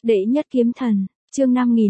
Đệ nhất kiếm thần, chương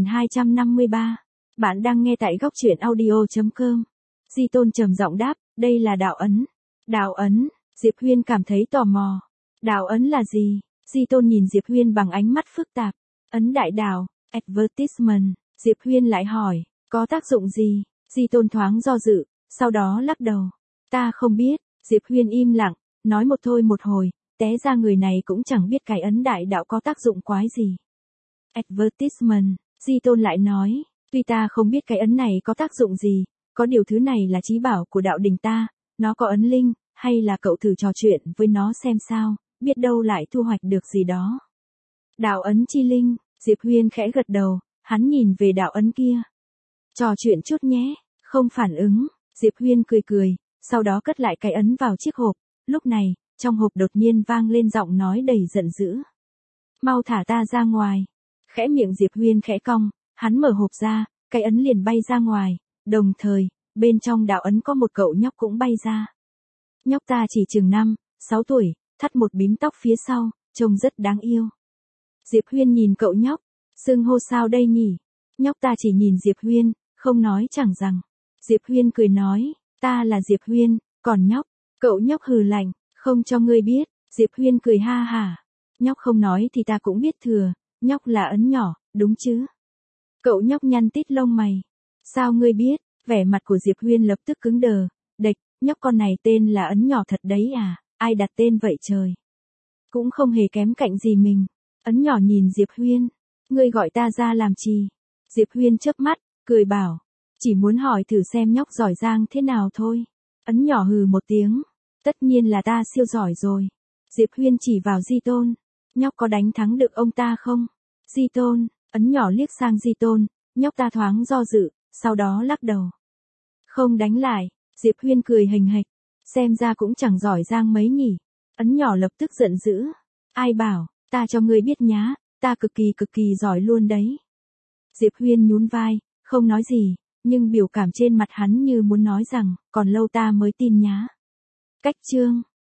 5253. Bạn đang nghe tại góc truyện audio.com. Di Tôn trầm giọng đáp, đây là đạo ấn. Đạo ấn, Diệp Huyên cảm thấy tò mò. Đạo ấn là gì? Di Tôn nhìn Diệp Huyên bằng ánh mắt phức tạp. Ấn đại đạo, advertisement, Diệp Huyên lại hỏi, có tác dụng gì? Di Tôn thoáng do dự, sau đó lắc đầu. Ta không biết, Diệp Huyên im lặng, nói một thôi một hồi, té ra người này cũng chẳng biết cái ấn đại đạo có tác dụng quái gì. Advertisement, Di Tôn lại nói, tuy ta không biết cái ấn này có tác dụng gì, có điều thứ này là chí bảo của đạo đình ta, nó có ấn linh, hay là cậu thử trò chuyện với nó xem sao, biết đâu lại thu hoạch được gì đó. Đạo ấn chi linh, Diệp Huyên khẽ gật đầu, hắn nhìn về đạo ấn kia. Trò chuyện chút nhé, không phản ứng, Diệp Huyên cười cười, sau đó cất lại cái ấn vào chiếc hộp, lúc này, trong hộp đột nhiên vang lên giọng nói đầy giận dữ. Mau thả ta ra ngoài. Khẽ miệng Diệp Huyên khẽ cong, hắn mở hộp ra, cái ấn liền bay ra ngoài, đồng thời, bên trong đạo ấn có một cậu nhóc cũng bay ra. Nhóc ta chỉ chừng 5-6 tuổi, thắt một bím tóc phía sau, trông rất đáng yêu. Diệp Huyên nhìn cậu nhóc, xưng hô sao đây nhỉ? Nhóc ta chỉ nhìn Diệp Huyên, không nói chẳng rằng. Diệp Huyên cười nói, ta là Diệp Huyên, còn nhóc, cậu nhóc hừ lạnh, không cho ngươi biết. Diệp Huyên cười ha hả, nhóc không nói thì ta cũng biết thừa, nhóc là ấn nhỏ, đúng chứ? Cậu nhóc nhăn tít lông mày. Sao ngươi biết? Vẻ mặt của Diệp Huyên lập tức cứng đờ. Địch, nhóc con này tên là ấn nhỏ thật đấy à? Ai đặt tên vậy trời? Cũng không hề kém cạnh gì mình. Ấn nhỏ nhìn Diệp Huyên. Ngươi gọi ta ra làm chi? Diệp Huyên chớp mắt, cười bảo. Chỉ muốn hỏi thử xem nhóc giỏi giang thế nào thôi. Ấn nhỏ hừ một tiếng. Tất nhiên là ta siêu giỏi rồi. Diệp Huyên chỉ vào Di Tôn. Nhóc có đánh thắng được ông ta không? Di Tôn, ấn nhỏ liếc sang Di Tôn, nhóc ta thoáng do dự, sau đó lắc đầu. Không đánh lại, Diệp Huyên cười hình hạch, xem ra cũng chẳng giỏi giang mấy nhỉ. Ấn nhỏ lập tức giận dữ. Ai bảo, ta cho ngươi biết nhá, ta cực kỳ giỏi luôn đấy. Diệp Huyên nhún vai, không nói gì, nhưng biểu cảm trên mặt hắn như muốn nói rằng, còn lâu ta mới tin nhá. Cách chương